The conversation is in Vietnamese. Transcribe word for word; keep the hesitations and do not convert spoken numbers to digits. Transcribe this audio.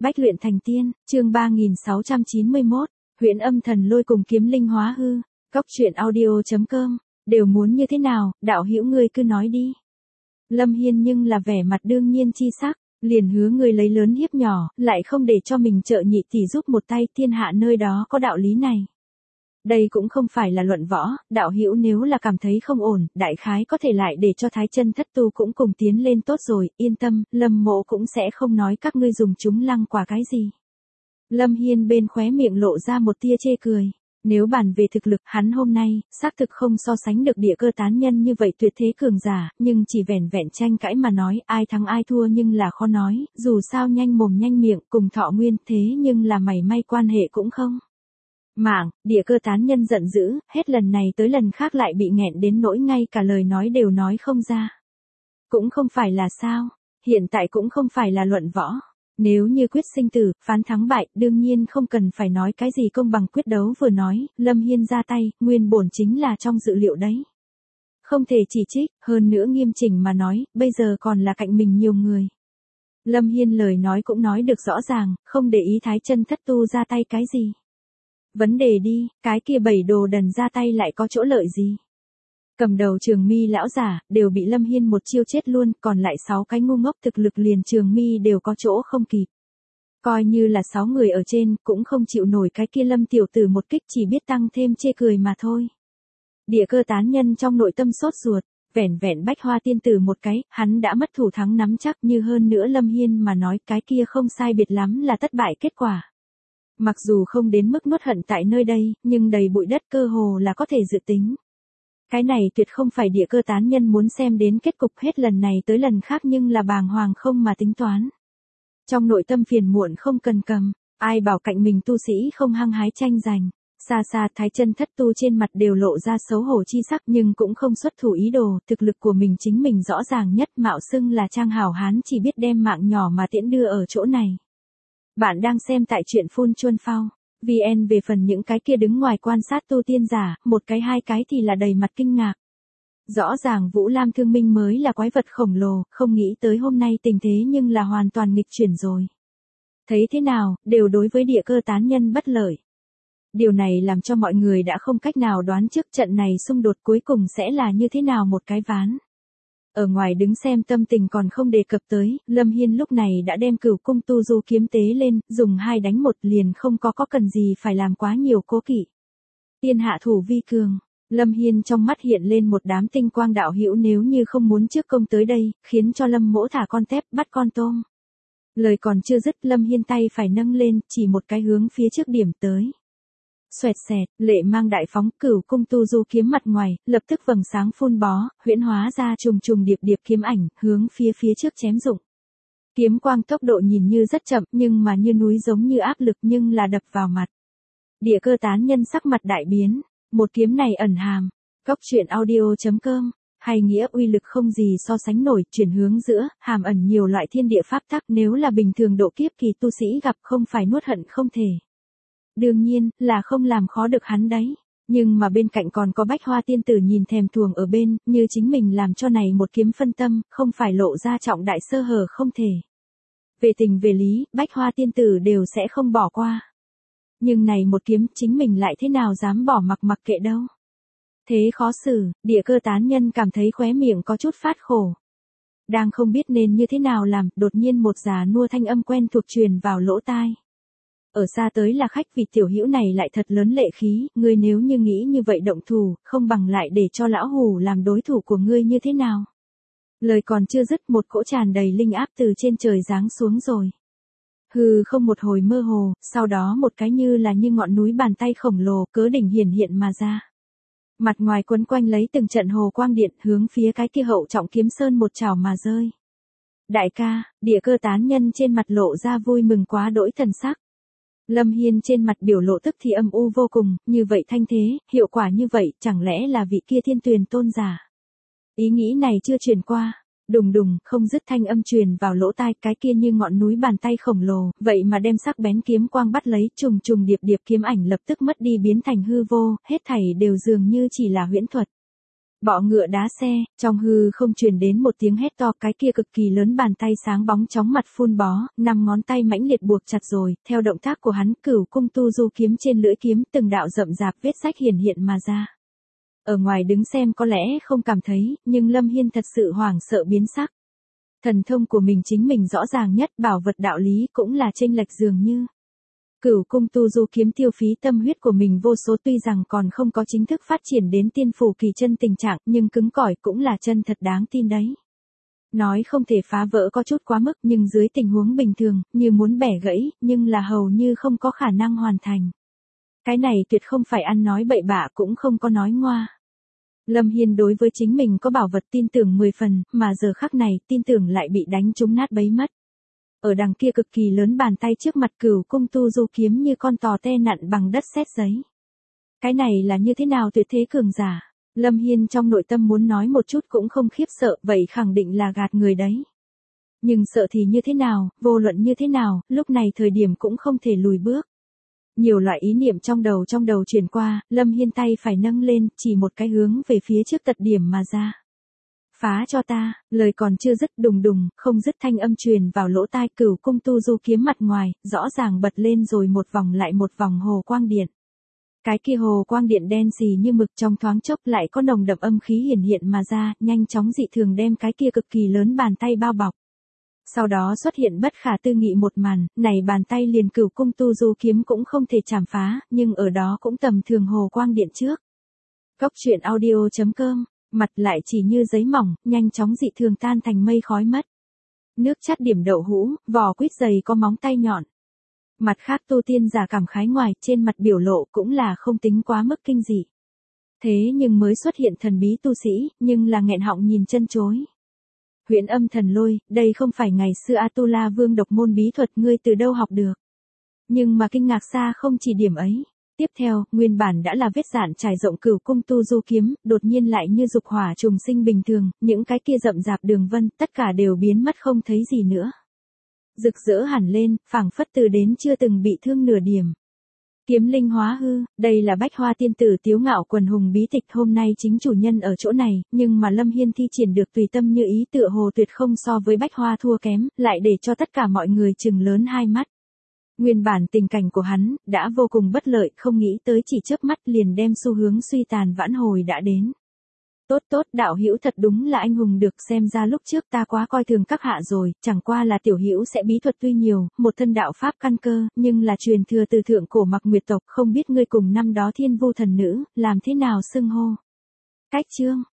Bách luyện thành tiên, chương ba nghìn sáu trăm chín mươi mốt, huyễn âm thần lôi cùng kiếm linh hóa hư, cóc truyện audio chấm com, đều muốn như thế nào, đạo hữu ngươi cứ nói đi. Lâm Hiên nhưng là vẻ mặt đương nhiên chi sắc, liền hứa người lấy lớn hiếp nhỏ, lại không để cho mình trợ nhị tỷ giúp một tay, thiên hạ nơi đó có đạo lý này. Đây cũng không phải là luận võ, đạo hữu nếu là cảm thấy không ổn, đại khái có thể lại để cho Thái Chân Thất Tu cũng cùng tiến lên tốt rồi, yên tâm, Lâm Mộ cũng sẽ không nói các ngươi dùng chúng lăng quả cái gì. Lâm Hiên bên khóe miệng lộ ra một tia chê cười. Nếu bàn về thực lực, hắn hôm nay, xác thực không so sánh được địa cơ tán nhân như vậy tuyệt thế cường giả, nhưng chỉ vẻn vẹn tranh cãi mà nói, ai thắng ai thua nhưng là khó nói, dù sao nhanh mồm nhanh miệng, cùng thọ nguyên thế nhưng là mảy may quan hệ cũng không. Mạng, địa cơ tán nhân giận dữ, hết lần này tới lần khác lại bị nghẹn đến nỗi ngay cả lời nói đều nói không ra. Cũng không phải là sao, hiện tại cũng không phải là luận võ. Nếu như quyết sinh tử, phán thắng bại, đương nhiên không cần phải nói cái gì công bằng quyết đấu vừa nói, Lâm Hiên ra tay, nguyên bổn chính là trong dự liệu đấy. Không thể chỉ trích, hơn nữa nghiêm chỉnh mà nói, bây giờ còn là cạnh mình nhiều người. Lâm Hiên lời nói cũng nói được rõ ràng, không để ý Thái Chân Thất Tu ra tay cái gì. Vấn đề đi, cái kia bảy đồ đần ra tay lại có chỗ lợi gì? Cầm đầu Trường Mi lão giả, đều bị Lâm Hiên một chiêu chết luôn, còn lại sáu cái ngu ngốc thực lực liền Trường Mi đều có chỗ không kịp. Coi như là sáu người ở trên, cũng không chịu nổi cái kia Lâm tiểu tử một kích, chỉ biết tăng thêm chê cười mà thôi. Địa cơ tán nhân trong nội tâm sốt ruột, vẻn vẹn Bách Hoa tiên tử một cái, hắn đã mất thủ thắng nắm chắc, như hơn nữa Lâm Hiên mà nói cái kia không sai biệt lắm là thất bại kết quả. Mặc dù không đến mức nuốt hận tại nơi đây, nhưng đầy bụi đất cơ hồ là có thể dự tính. Cái này tuyệt không phải địa cơ tán nhân muốn xem đến kết cục, hết lần này tới lần khác nhưng là bàng hoàng không mà tính toán. Trong nội tâm phiền muộn không cần cầm, ai bảo cạnh mình tu sĩ không hăng hái tranh giành. Xa xa Thái Chân Thất Tu trên mặt đều lộ ra xấu hổ chi sắc nhưng cũng không xuất thủ ý đồ, thực lực của mình chính mình rõ ràng nhất, mạo xưng là trang hảo hán chỉ biết đem mạng nhỏ mà tiễn đưa ở chỗ này. Bạn đang xem tại truyện Phun Chuân Phao. vê en về phần những cái kia đứng ngoài quan sát tu tiên giả, một cái hai cái thì là đầy mặt kinh ngạc. Rõ ràng Vũ Lam Thương Minh mới là quái vật khổng lồ, không nghĩ tới hôm nay tình thế nhưng là hoàn toàn nghịch chuyển rồi. Thấy thế nào, đều đối với địa cơ tán nhân bất lợi. Điều này làm cho mọi người đã không cách nào đoán trước trận này xung đột cuối cùng sẽ là như thế nào một cái ván. Ở ngoài đứng xem tâm tình còn không đề cập tới, Lâm Hiên lúc này đã đem Cửu Cung Tu Du kiếm tế lên, dùng hai đánh một liền không có có cần gì phải làm quá nhiều cố kỵ. Tiên hạ thủ vi cường, Lâm Hiên trong mắt hiện lên một đám tinh quang, đạo hữu nếu như không muốn trước công tới đây, khiến cho Lâm mỗ thả con tép bắt con tôm. Lời còn chưa dứt, Lâm Hiên tay phải nâng lên, chỉ một cái hướng phía trước điểm tới. Xoẹt xẹt, lệ mang đại phóng, Cửu Cung Tu Du kiếm mặt ngoài, lập tức vầng sáng phun bó, huyễn hóa ra trùng trùng điệp điệp kiếm ảnh, hướng phía phía trước chém dụng. Kiếm quang tốc độ nhìn như rất chậm, nhưng mà như núi giống như áp lực nhưng là đập vào mặt. Địa cơ tán nhân sắc mặt đại biến, một kiếm này ẩn hàm, cóc truyện audio chấm com, hay nghĩa uy lực không gì so sánh nổi, chuyển hướng giữa, hàm ẩn nhiều loại thiên địa pháp tắc, nếu là bình thường độ kiếp kỳ tu sĩ gặp không phải nuốt hận không thể. Đương nhiên, là không làm khó được hắn đấy. Nhưng mà bên cạnh còn có Bách Hoa tiên tử nhìn thèm thuồng ở bên, như chính mình làm cho này một kiếm phân tâm, không phải lộ ra trọng đại sơ hở không thể. Về tình về lý, Bách Hoa tiên tử đều sẽ không bỏ qua. Nhưng này một kiếm chính mình lại thế nào dám bỏ mặc mặc kệ đâu. Thế khó xử, địa cơ tán nhân cảm thấy khóe miệng có chút phát khổ. Đang không biết nên như thế nào làm, đột nhiên một già nua thanh âm quen thuộc truyền vào lỗ tai. Ở xa tới là khách, vì tiểu hữu này lại thật lớn lệ khí, ngươi nếu như nghĩ như vậy động thủ, không bằng lại để cho lão hủ làm đối thủ của ngươi như thế nào. Lời còn chưa dứt, một cỗ tràn đầy linh áp từ trên trời giáng xuống rồi. Hừ không một hồi mơ hồ, sau đó một cái như là như ngọn núi bàn tay khổng lồ, cớ đỉnh hiển hiện mà ra. Mặt ngoài quấn quanh lấy từng trận hồ quang điện, hướng phía cái kia hậu trọng kiếm sơn một trảo mà rơi. Đại ca, địa cơ tán nhân trên mặt lộ ra vui mừng quá đỗi thần sắc. Lâm Hiên trên mặt biểu lộ tức thì âm u vô cùng, như vậy thanh thế, hiệu quả như vậy, chẳng lẽ là vị kia thiên tuyền tôn giả. Ý nghĩ này chưa truyền qua, đùng đùng, không dứt thanh âm truyền vào lỗ tai, cái kia như ngọn núi bàn tay khổng lồ, vậy mà đem sắc bén kiếm quang bắt lấy, trùng trùng điệp điệp kiếm ảnh lập tức mất đi biến thành hư vô, hết thảy đều dường như chỉ là huyễn thuật. Bọ ngựa đá xe, trong hư không truyền đến một tiếng hét to, cái kia cực kỳ lớn bàn tay sáng bóng chóng mặt phun bó, năm ngón tay mãnh liệt buộc chặt rồi, theo động tác của hắn, Cửu Cung Tu Du kiếm trên lưỡi kiếm từng đạo rậm rạp vết rách hiển hiện mà ra. Ở ngoài đứng xem có lẽ không cảm thấy, nhưng Lâm Hiên thật sự hoảng sợ biến sắc. Thần thông của mình chính mình rõ ràng nhất, bảo vật đạo lý cũng là chênh lệch dường như. Cửu Cung Tu Du kiếm tiêu phí tâm huyết của mình vô số, tuy rằng còn không có chính thức phát triển đến tiên phủ kỳ chân tình trạng, nhưng cứng cỏi cũng là chân thật đáng tin đấy. Nói không thể phá vỡ có chút quá mức, nhưng dưới tình huống bình thường, như muốn bẻ gãy, nhưng là hầu như không có khả năng hoàn thành. Cái này tuyệt không phải ăn nói bậy bạ, cũng không có nói ngoa. Lâm Hiên đối với chính mình có bảo vật tin tưởng mười phần, mà giờ khắc này tin tưởng lại bị đánh trúng nát bấy mất. Ở đằng kia cực kỳ lớn bàn tay trước mặt, Cửu Cung Tu Du kiếm như con tò te nặn bằng đất sét giấy. Cái này là như thế nào tuyệt thế cường giả? Lâm Hiên trong nội tâm muốn nói một chút cũng không khiếp sợ, vậy khẳng định là gạt người đấy. Nhưng sợ thì như thế nào, vô luận như thế nào, lúc này thời điểm cũng không thể lùi bước. Nhiều loại ý niệm trong đầu trong đầu truyền qua, Lâm Hiên tay phải nâng lên, chỉ một cái hướng về phía trước tật điểm mà ra. Phá cho ta, lời còn chưa dứt, đùng đùng, không dứt thanh âm truyền vào lỗ tai, Cửu Cung Tu Du kiếm mặt ngoài, rõ ràng bật lên rồi một vòng lại một vòng hồ quang điện. Cái kia hồ quang điện đen xì như mực, trong thoáng chốc lại có nồng đậm âm khí hiển hiện mà ra, nhanh chóng dị thường đem cái kia cực kỳ lớn bàn tay bao bọc. Sau đó xuất hiện bất khả tư nghị một màn, này bàn tay liền Cửu Cung Tu Du kiếm cũng không thể chạm phá, nhưng ở đó cũng tầm thường hồ quang điện trước. Cốc truyện audio chấm com, mặt lại chỉ như giấy mỏng, nhanh chóng dị thường tan thành mây khói mất. Nước chát điểm đậu hũ, vỏ quýt dày có móng tay nhọn. Mặt khác tu tiên giả cảm khái ngoài, trên mặt biểu lộ cũng là không tính quá mức kinh dị. Thế nhưng mới xuất hiện thần bí tu sĩ, nhưng là nghẹn họng nhìn chân chối. Huyễn Âm Thần Lôi, đây không phải ngày xưa Atula Vương độc môn bí thuật ngươi từ đâu học được. Nhưng mà kinh ngạc xa không chỉ điểm ấy. Tiếp theo, nguyên bản đã là vết dạn trải rộng Cửu Cung Tu Du kiếm, đột nhiên lại như dục hỏa trùng sinh bình thường, những cái kia rậm rạp đường vân, tất cả đều biến mất không thấy gì nữa. Rực rỡ hẳn lên, phảng phất từ đến chưa từng bị thương nửa điểm. Kiếm linh hóa hư, đây là Bách Hoa tiên tử Tiếu Ngạo quần hùng bí tịch, hôm nay chính chủ nhân ở chỗ này, nhưng mà Lâm Hiên thi triển được tùy tâm như ý, tựa hồ tuyệt không so với Bách Hoa thua kém, lại để cho tất cả mọi người trừng lớn hai mắt. Nguyên bản tình cảnh của hắn, đã vô cùng bất lợi, không nghĩ tới chỉ chớp mắt liền đem xu hướng suy tàn vãn hồi đã đến. Tốt tốt, đạo hữu thật đúng là anh hùng, được xem ra lúc trước ta quá coi thường các hạ rồi, chẳng qua là tiểu hữu sẽ bí thuật tuy nhiều, một thân đạo pháp căn cơ, nhưng là truyền thừa từ thượng cổ Mặc Nguyệt tộc, không biết ngươi cùng năm đó Thiên Vu thần nữ, làm thế nào xưng hô. Cách chương,